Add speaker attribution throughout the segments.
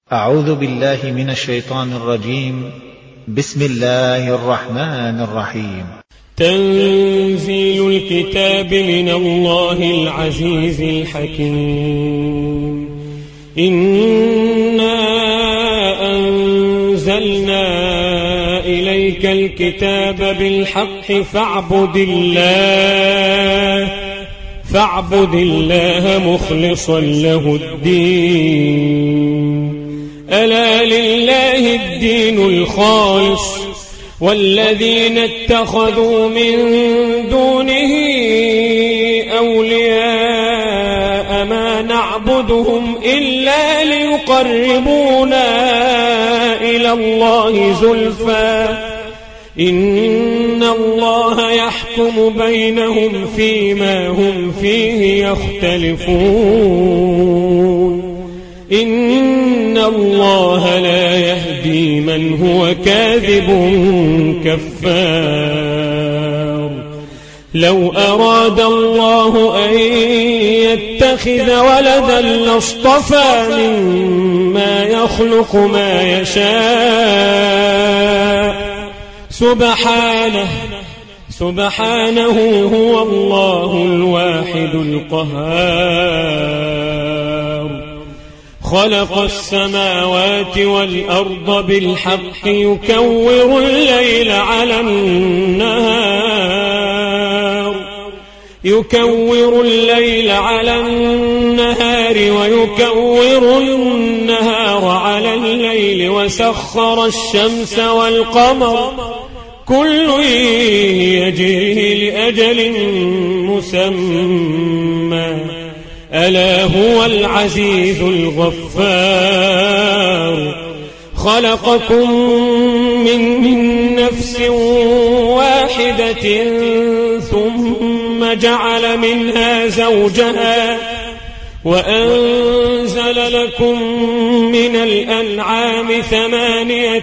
Speaker 1: أعوذ بالله من الشيطان الرجيم. بسم الله الرحمن الرحيم.
Speaker 2: تنزيل الكتاب من الله العزيز الحكيم. إنا أنزلنا إليك الكتاب بالحق فاعبد الله مخلصا له الدين. ألا لله الدين الخالص والذين اتخذوا من دونه أولياء ما نعبدهم إلا ليقربونا إلى الله زلفى إن الله يحكم بينهم فيما هم فيه يختلفون. إن الله لا يهدي من هو كاذب كفار. لو أراد الله أن يتخذ ولدا لاصطفى مما يخلق ما يشاء سبحانه هو الله الواحد القهار. خلق السماوات والأرض بالحق يكور الليل على النهار ويكور النهار على الليل وسخر الشمس والقمر كل يجري لأجل مسمى ألا هو العزيز الغفار. خلقكم من نفس واحدة ثم جعل منها زوجها وأنزل لكم من الأنعام 8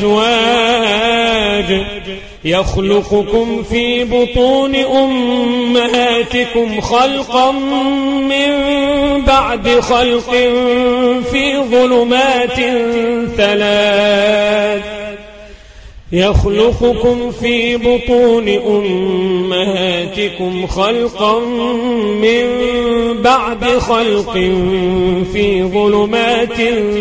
Speaker 2: أزواج يخلقكم في بطون أمهاتكم خلقا من بعد خلق في ظلمات 3 يخلقكم في بطون أمهاتكم خلقا من بعد خلق في ظلمات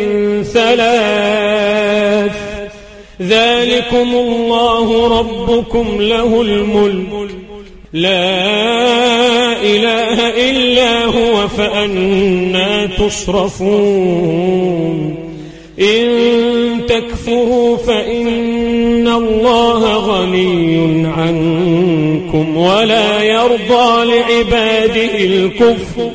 Speaker 2: 3 ذلكم الله ربكم له الملك لا إله إلا هو فأنى تصرفون. إن تكفروا فإن الله غني عنكم ولا يرضى لعباده الكفر.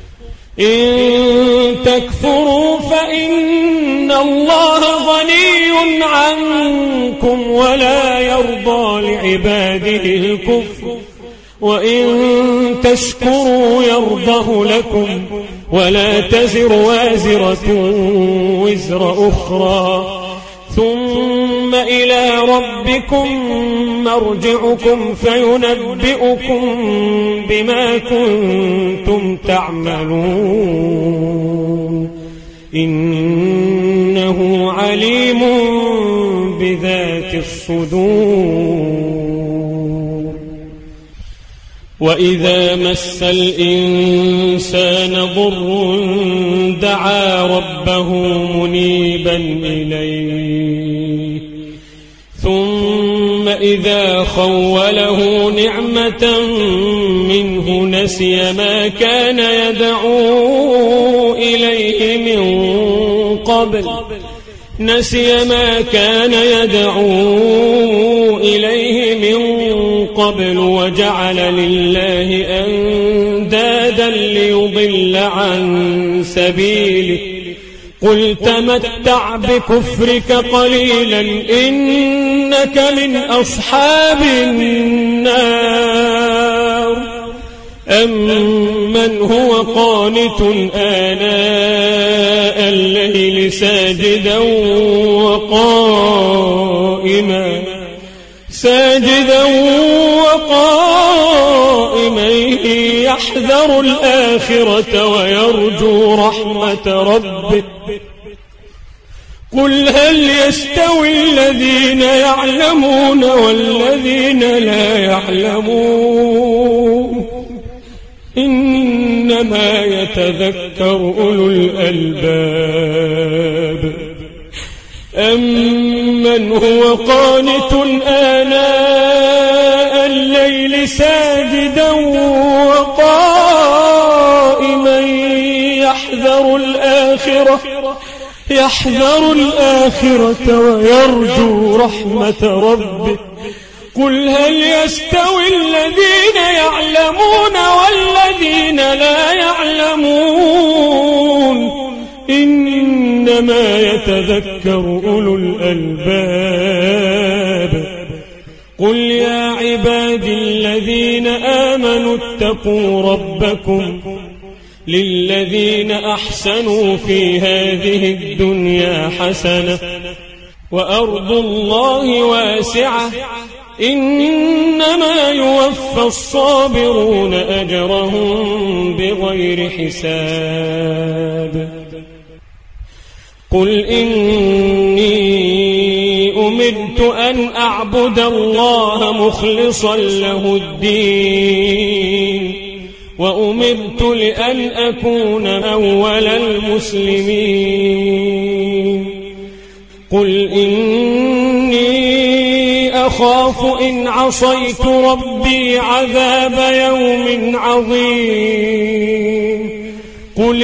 Speaker 2: إن تكفروا فإن الله غني عنكم ولا يرضى لعباده الكفر وإن تشكروا يرضه لكم ولا تزر وازرة وزر أخرى ثم إلى ربكم مرجعكم فينبئكم بما كنتم تعملون. إنه عليم بذات الصدور. وإذا مس الإنسان ضر دعا ربه منيبا إليه ثم إذا خوله نعمة منه نسي ما كان يدعو إليه من قبل وجعل لله أندادا ليضل عن سبيله. قل تمتع بكفرك قليلا إنك من أصحاب النار. أمن هو قانت آناء الليل ساجدا وقائما يحذر الآخرة ويرجو رحمة ربه قل هل يستوي الذين يعلمون والذين لا يعلمون إنما يتذكر أولو الألباب أمن هو قانت آناء الليل ساجدا وقائما يحذر الآخرة ويرجو رحمة ربه قل هل يستوي الذين يعلمون والذين لا يعلمون إنما يتذكر أولو الألباب قل يا عبادي الذين آمنوا اتقوا ربكم للذين أحسنوا في هذه الدنيا حسنة وأرض الله واسعة إنما يوفى الصابرون أجرهم بغير حساب قل إني أمرت أن أعبد الله مخلصا له الدين وأمرت لأن أكون أول المسلمين قل إني أخاف إن عصيت ربي عذاب يوم عظيم قل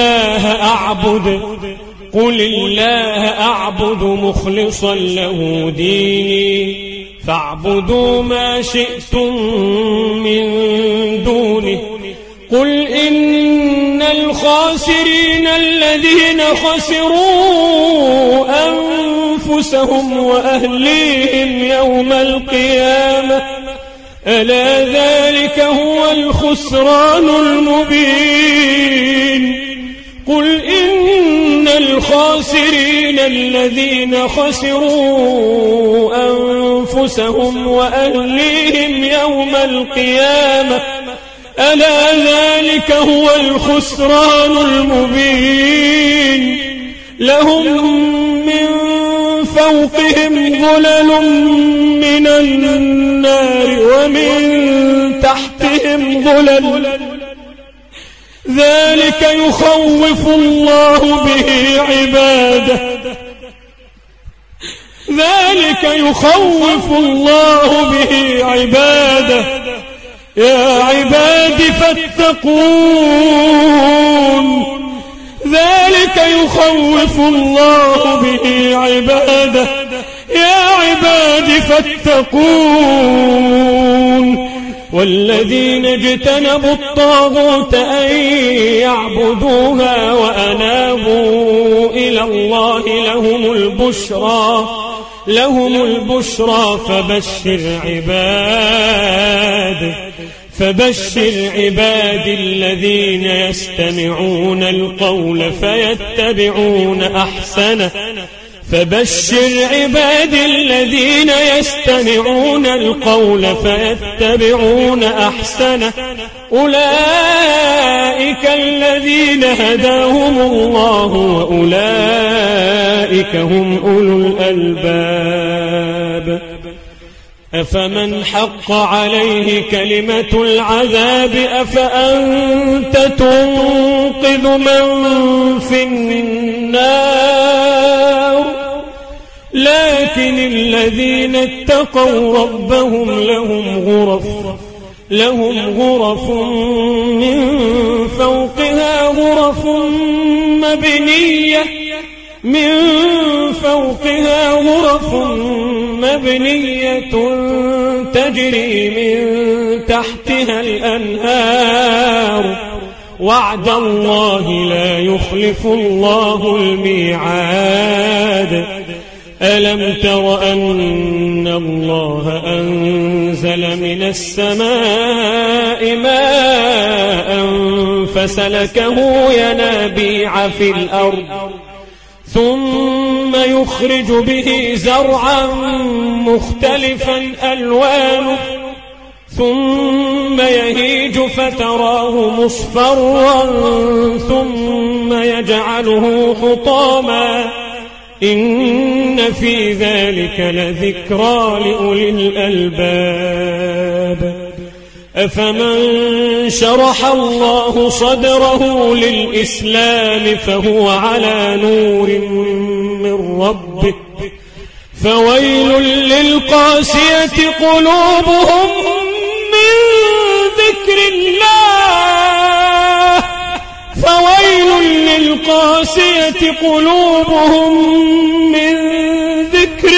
Speaker 2: الله أعبد مخلصا له ديني فاعبدوا ما شئتم من دونه قل إن الخاسرين الذين خسروا أنفسهم وأهليهم يوم القيامة ألا ذلك هو الخسران المبين قل إن الخاسرين الذين خسروا أنفسهم وأهليهم يوم القيامة ألا ذلك هو الخسران المبين لهم من فوقهم ظلل من النار ومن تحتهم ظلل ذلك يخوف الله به عباده يا عباد فاتقون ذلك يخوف الله به عباده يا عباد فاتقون والذين اجتنبوا الطاغوت أن يعبدوها وأنابوا إلى الله لهم البشرى فبشر عباد الذين يستمعون القول فيتبعون أحسنه أولئك الذين هداهم الله وأولئك هم أولو الألباب أفمن حق عليه كلمة العذاب أفأنت تنقذ من في النار لكن الذين اتقوا ربهم لهم غرف من فوقها غرف مبنية تجري من تحتها الأنهار وعد الله لا يخلف الله الميعاد ألم تر أن الله أنزل من السماء ماء فسلكه ينابيع في الأرض ثم يخرج به زرعا مختلفا ألوانه ثم يهيج فتراه مصفرا ثم يجعله حطاما إن في ذلك لذكرى لأولي الألباب أفمن شرح الله صدره للإسلام فهو على نور من ربه فويل للقاسية قلوبهم من ذكر الله فويل للقاسية قلوبهم من ذكر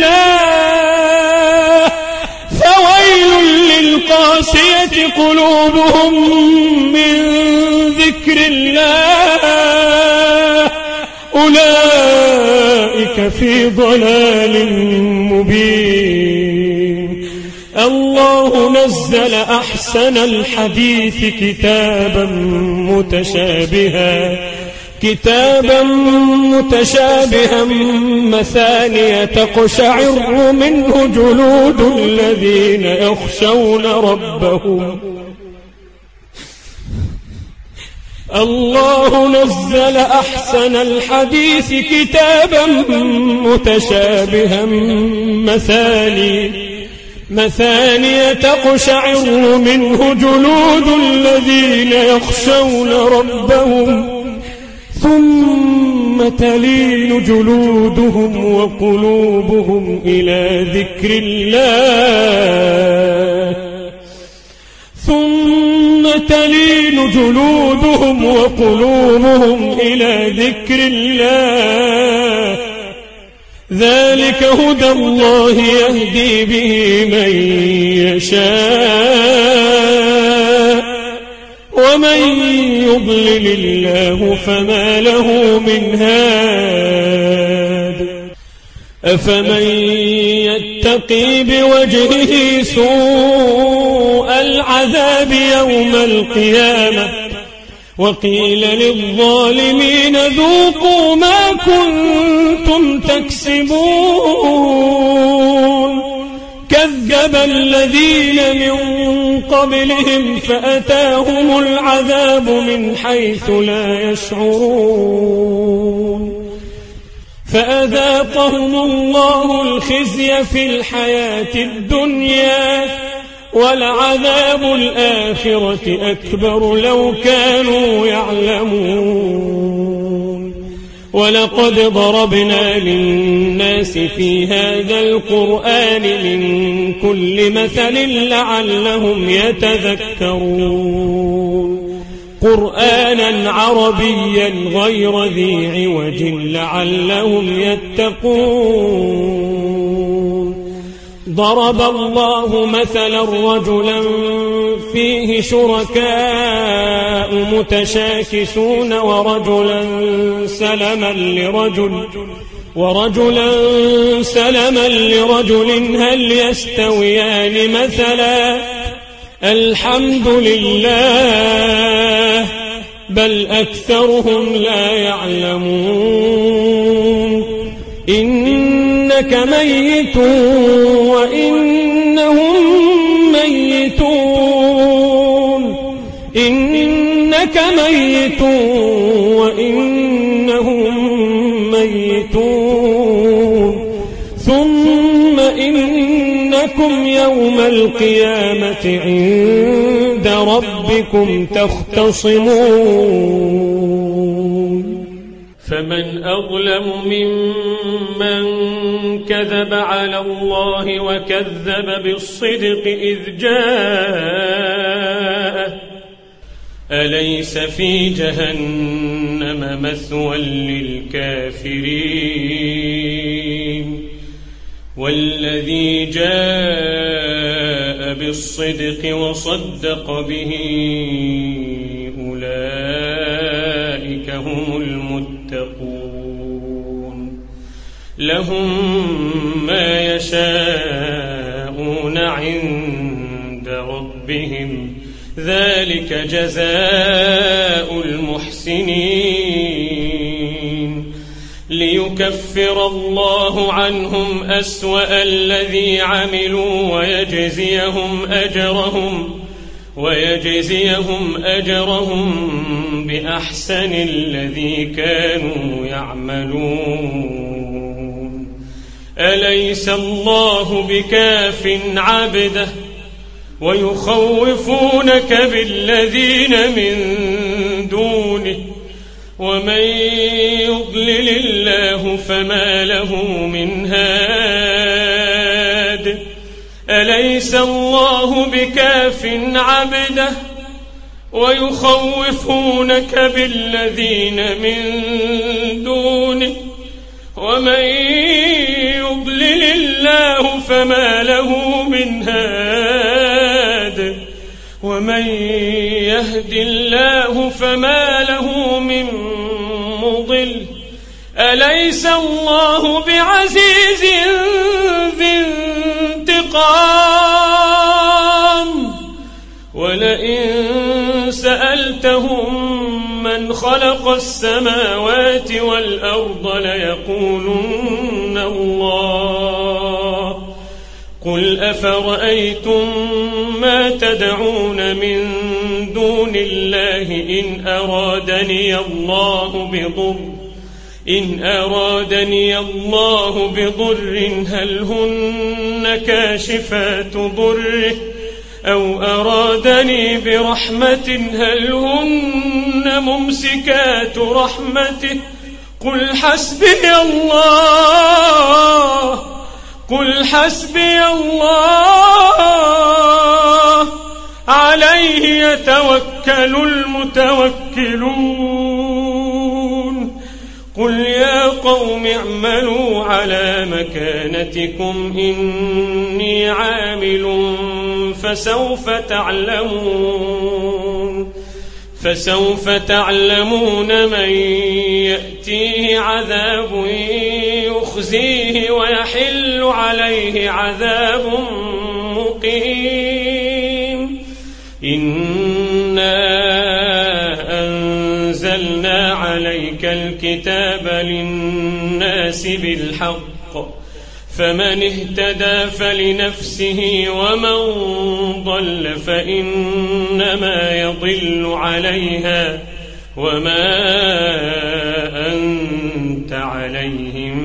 Speaker 2: الله فويل للقاسية قلوبهم من ذكر الله أولئك في ضلال مبين الله نزل أحسن الحديث كتابا متشابها مثانية تقشعر منه جلود الذين يخشون ربهم الله نزل أحسن الحديث كتابا متشابها مثانية تقشعر منه جلود الذين يخشون ربهم ثم تلين جلودهم وقلوبهم إلى ذكر الله ثم تلين جلودهم وقلوبهم إلى ذكر الله ذلك هدى الله يهدي به من يشاء ومن يضلل الله فما له من هاد أفمن يتقي بوجهه سوء العذاب يوم القيامة وقيل للظالمين ذوقوا ما كنتم تكسبون كذب الذين من قبلهم فأتاهم العذاب من حيث لا يشعرون فأذاقهم الله الخزي في الحياة الدنيا ولعذاب الآخرة أكبر لو كانوا يعلمون ولقد ضربنا للناس في هذا القرآن من كل مثل لعلهم يتذكرون قرآنا عربيا غير ذي عوج لعلهم يتقون ضرب الله مثلا رجلا فيه شركاء متشاكسون ورجلا سلما لرجل هل يستويان مثلا الحمد لله بل أكثرهم لا يعلمون إنك ميت وإنهم ميتون إنك ميت وإنهم ميتون ثم إنكم يوم القيامة عند ربكم تختصمون فمن أظلم ممن كذب على الله وكذب بالصدق إذ جاءه أليس في جهنم مثوى للكافرين والذي جاء بالصدق وصدق به أولئك هم المتقون لهم ما يشاءون عند ربهم ذلك جزاء المحسنين ليكفر الله عنهم أسوأ الذي عملوا ويجزيهم أجرهم بأحسن الذي كانوا يعملون أليس الله بكاف عبده ويخوفونك بالذين من دونه ومن يضلل الله فما له من هاد أليس الله بكاف عبده ويخوفونك بالذين من دونه ومن يضلل الله فما له من هاد ومن يهد الله فما له من مضل أليس الله بعزيز ذي انتقام ولئن سألتهم من خلق السماوات والأرض ليقولن الله قل أفرأيتم ما تدعون من دون الله إن أرادني الله بضر هل هن كاشفات ضره أو أرادني برحمة هل هن ممسكات رحمته قل حسبي الله عليه يتوكل المتوكلون قل يا قوم اعملوا على مكانتكم إني عامل فسوف تعلمون من يأتيه عذاب يخزيه ويحل عليه عذاب مقيم إنا أنزلنا عليك الكتاب للناس بالحق فمن اهتدى فلنفسه ومن ضل فإنما يضل عليها وما أنت عليهم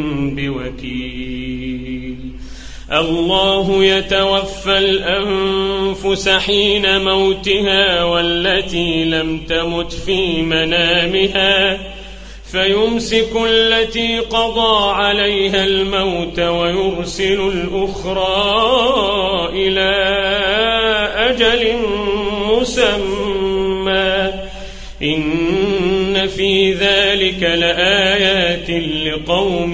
Speaker 2: بوكيل الله يتوفى الأنفس حين موتها والتي لم تمت في منامها فيمسك التي قضى عليها الموت ويرسل الأخرى إلى أجل مسمى إن في ذلك لآيات لقوم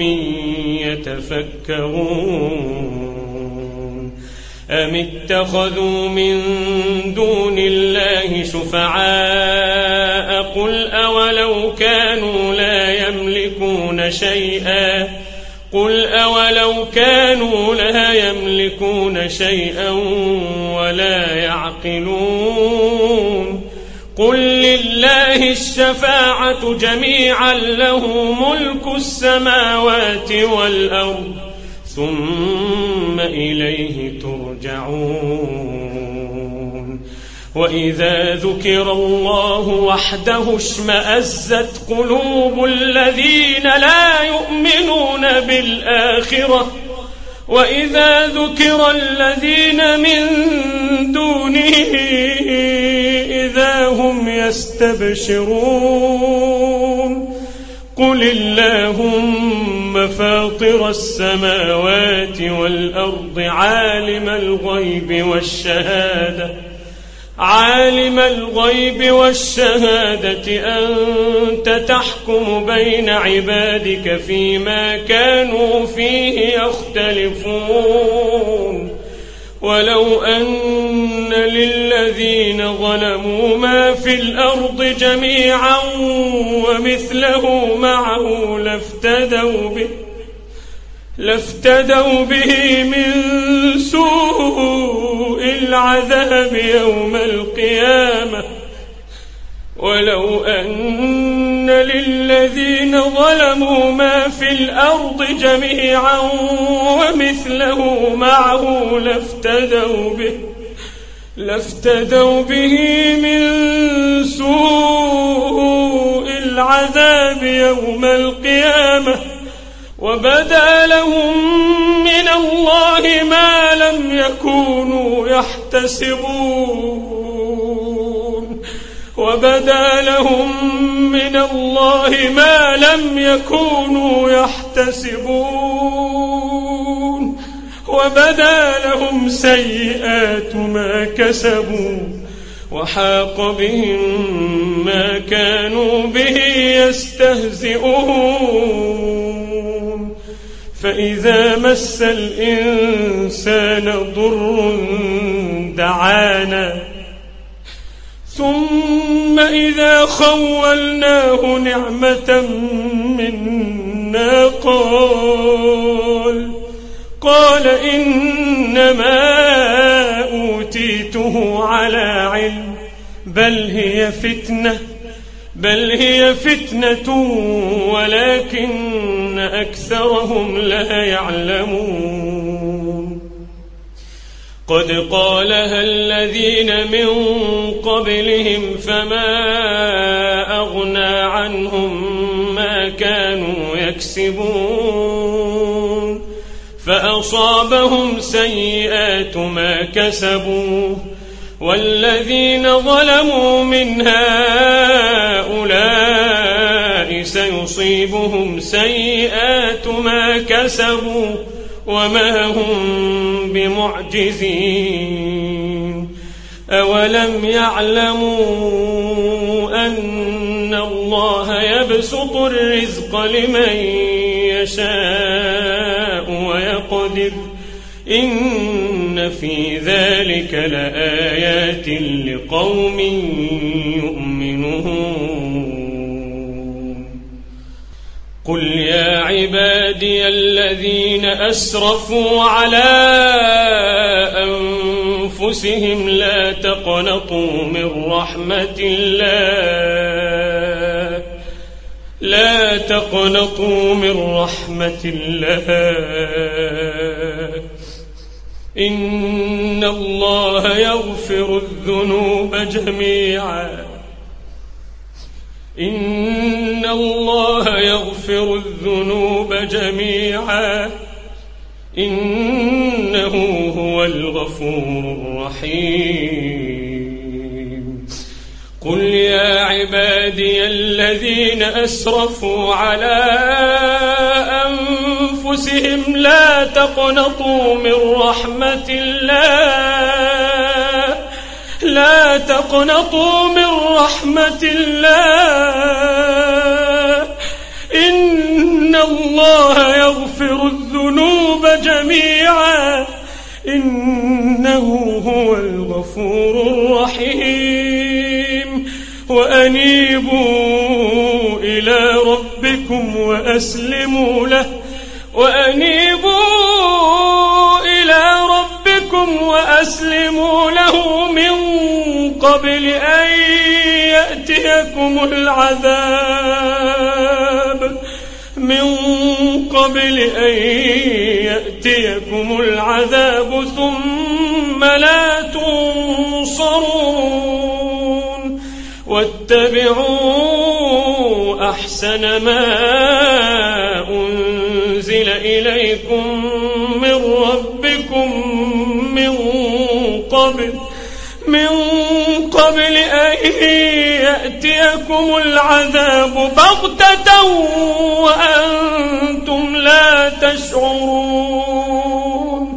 Speaker 2: يتفكرون أم اتخذوا من دون الله شفعاء قل أولو كانوا لا يملكون شيئا ولا يعقلون قل لله الشفاعة جميعا له ملك السماوات والأرض ثم إليه ترجعون وإذا ذكر الله وحده اشمأزت قلوب الذين لا يؤمنون بالآخرة وإذا ذكر الذين من دونه إذا هم يستبشرون قل اللهم فاطر السماوات والأرض عالم الغيب والشهادة أنت تحكم بين عبادك فيما كانوا فيه يختلفون ولو أن للذين ظلموا ما في الأرض جميعا ومثله معه لافتدوا به من سوء العذاب يوم القيامة ولو أن للذين ظلموا ما في الأرض جميعا ومثله معه لافتدوا به من سوء العذاب يوم القيامة وبدا لهم من الله ما لم يكونوا يحتسبون وبدا لهم من الله ما لم يكونوا يحتسبون وبدا لهم سيئات ما كسبوا وحاق بهم ما كانوا به يستهزئون فإذا مس الإنسان ضر دعانا ثم إذا خولناه نعمة منا قال إنما أوتيته على علم بل هي فتنة ولكن أكثرهم لا يعلمون قد قالها الذين من قبلهم فما أغنى عنهم ما كانوا يكسبون فأصابهم سيئات ما كسبوا والذين ظلموا من هؤلاء سيصيبهم سيئات ما كسبوا وما هم بمعجزين أولم يعلموا أن الله يبسط الرزق لمن يشاء ويقدر إن في ذلك لآيات لقوم يؤمنون قل يا عبادي الذين أسرفوا على أنفسهم لا تقنطوا من رحمة الله إن الله يغفر الذنوب جميعا إنه هو الغفور الرحيم قل يا عبادي الذين أسرفوا على أنفسهم لا تقنطوا من رحمة الله إن الله يغفر الذنوب جميعا إنه هو الغفور الرحيم وأنيبوا إلى ربكم وأسلموا له من قبل أن يأتيكم العذاب ثم لا تنصرون واتبعوا أحسن ما أنزل إليكم من ربكم من قبل أن يأتيكم العذاب بغتة وأنتم لا تشعرون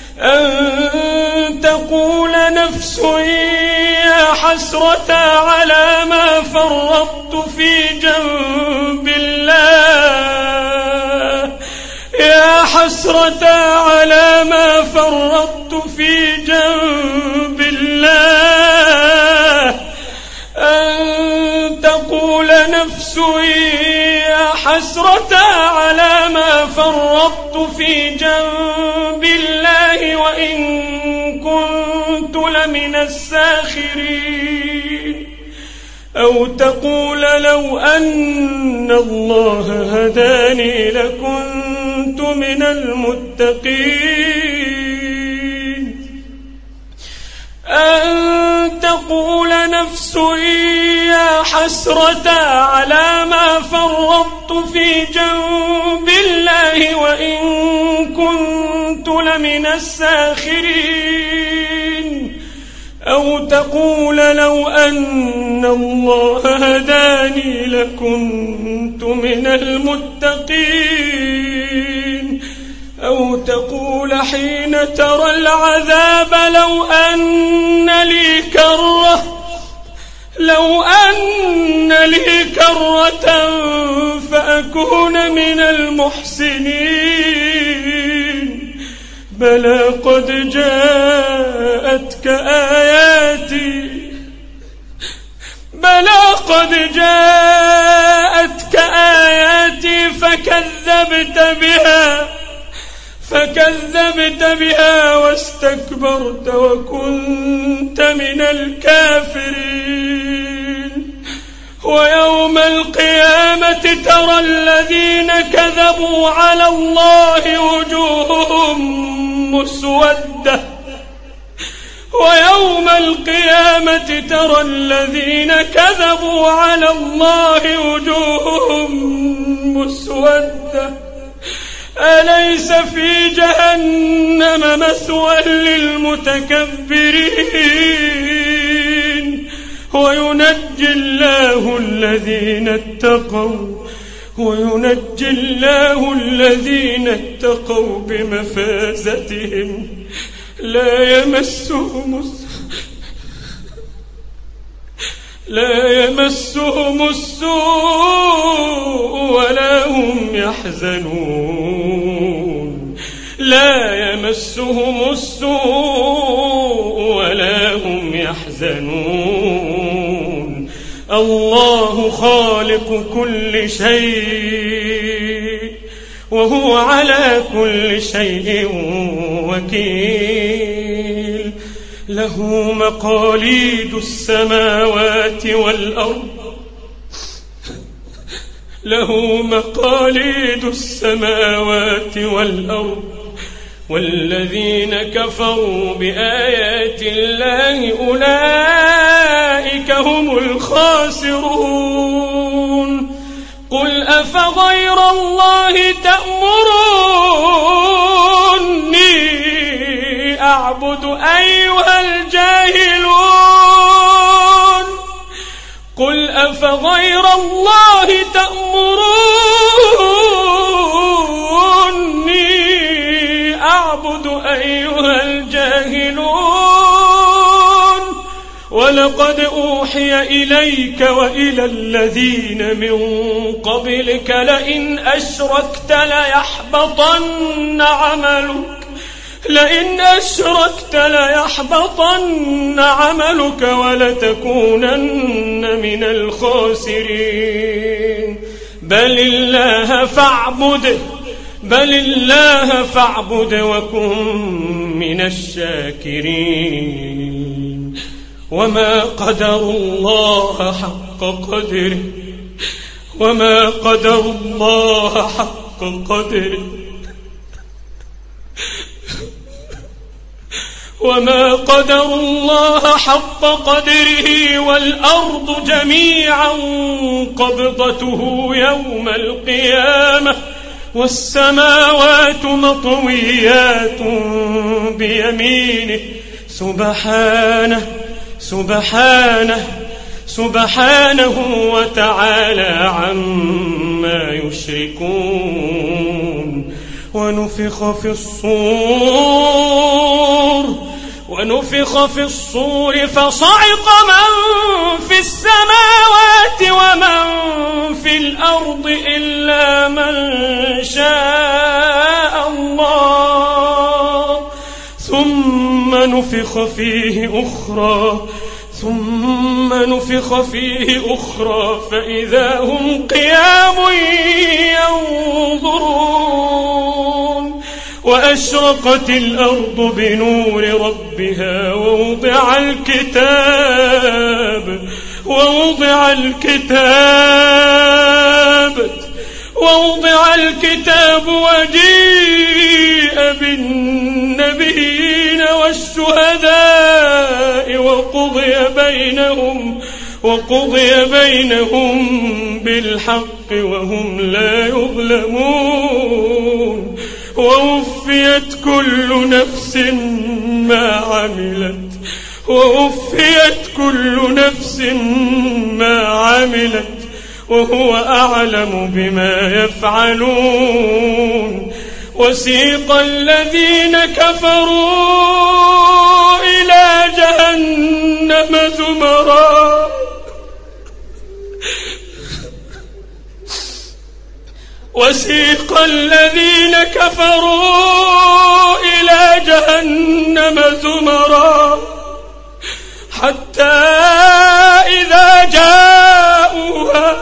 Speaker 2: أن تقول نفس يا حسرة على ما فرطت في جنب الله أن تقول نفس يا حسرة على ما فرطت في جنب الله وإن كنت لمن الساخرين أو تقول لو أن الله هداني لكنت من المتقين أن تقول نفس يا حسرة على ما فرطت في جنب الله فتكون من الساخرين أو تقول لو أن الله هداني لكنت من المتقين أو تقول حين ترى العذاب لو أن لي كرة فأكون من المحسنين بلى قد جاءتك آياتي فكذبت بها واستكبرت وكنت من الكافرين ويوم القيامة ترى الذين كذبوا على الله وجوههم مسودة أليس في جهنم مثوى للمتكبرين وينجي الله الذين اتقوا بمفازتهم لا يمسهم السوء ولا هم يحزنون الله خالق كل شيء وهو على كل شيء وكيل له مقاليد السماوات والأرض والذين كفروا بآيات الله أولئك هم الخاسرون قل أفغير الله تأمروني أعبد أيها الجاهلون قل أفغير الله تأمروني أعبد أيها الجاهلون ولقد أوحي إليك وإلى الذين من قبلك لئن أشركت ليحبطن عملك ولتكونن من الخاسرين بل الله فاعبد وكن من الشاكرين وما قدروا الله حق قدره والأرض جميعا قبضته يوم القيامة والسماوات مطويات بيمينه سبحانه وتعالى عما يشركون ونفخ في الصور فصعق من في السماوات ومن في الأرض إلا من شاء الله ثم نفخ فيه أخرى فإذا هم قيام ينظرون وأشرقت الأرض بنور ربها ووضع الكتاب وجيء بالنبيين والشهداء وقضي بينهم بالحق وهم لا يظلمون ووفيت ووفيت كل نفس ما عملت ووفيت كل نفس ما عملت وهو أعلم بما يفعلون وسيق الذين كفروا إلى جهنم زمرا وسيق الذين كفروا إلى جهنم زمرا حتى إذا جاءوها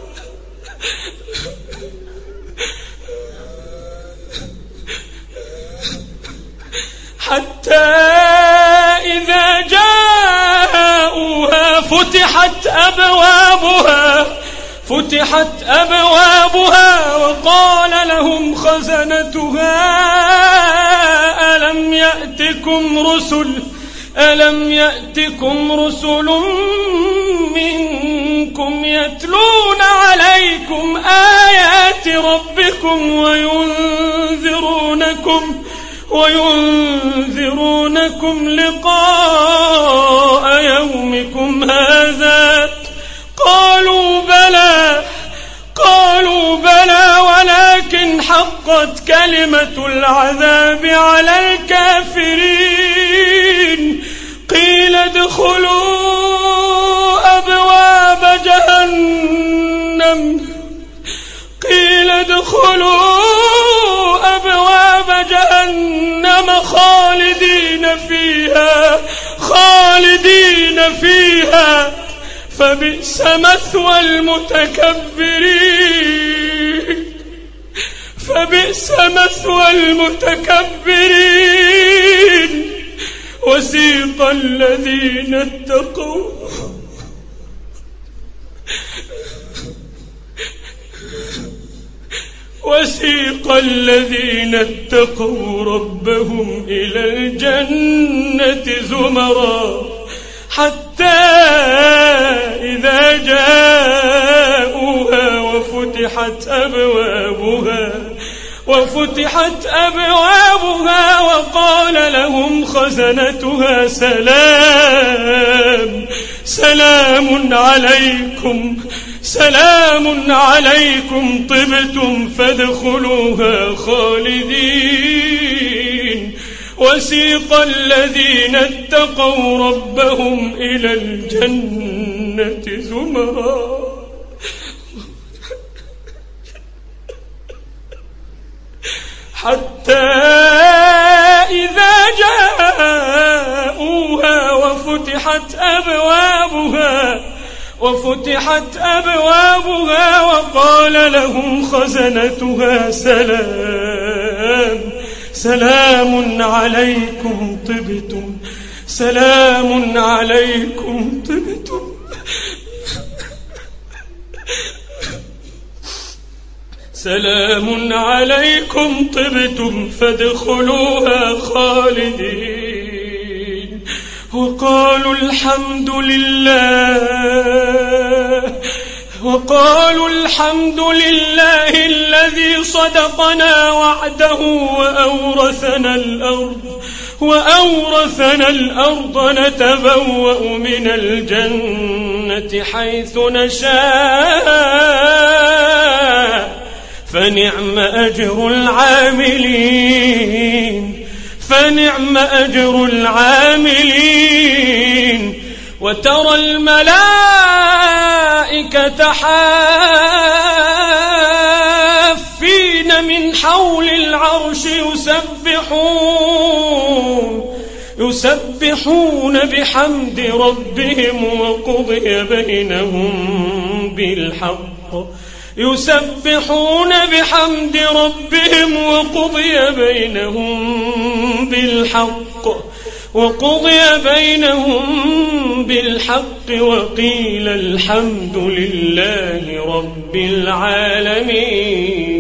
Speaker 2: فتحت أبوابها وقال لهم خزنتها ألم يأتكم رسل منكم يتلون عليكم آيات ربكم وينذرونكم لقاء يومكم هذا قالوا بلى ولكن حقت كلمة العذاب على الكافرين قيل ادخلوا أبواب جهنم خالدين فيها فبئس مثوى المتكبرين وسيق الذين اتقوا ربهم إلى الجنة زمرا حتى إذا جاءوها وفتحت أبوابها وقال لهم خزنتها سلام عليكم طبتم فادخلوها خالدين وسيق الذين اتقوا ربهم إلى الجنة زمرا حتى إذا جاءوها وفتحت أبوابها وقال لهم خزنتها سلام عليكم طبتم فادخلوها خالدين وقالوا الحمد لله الذي صدقنا وعده وأورثنا الأرض نتبوأ من الجنة حيث نشاء فنعم أجر العاملين وترى الملائكة حافين من حول العرش يسبحون بحمد ربهم وقضي بينهم بالحق وقيل الحمد لله رب العالمين.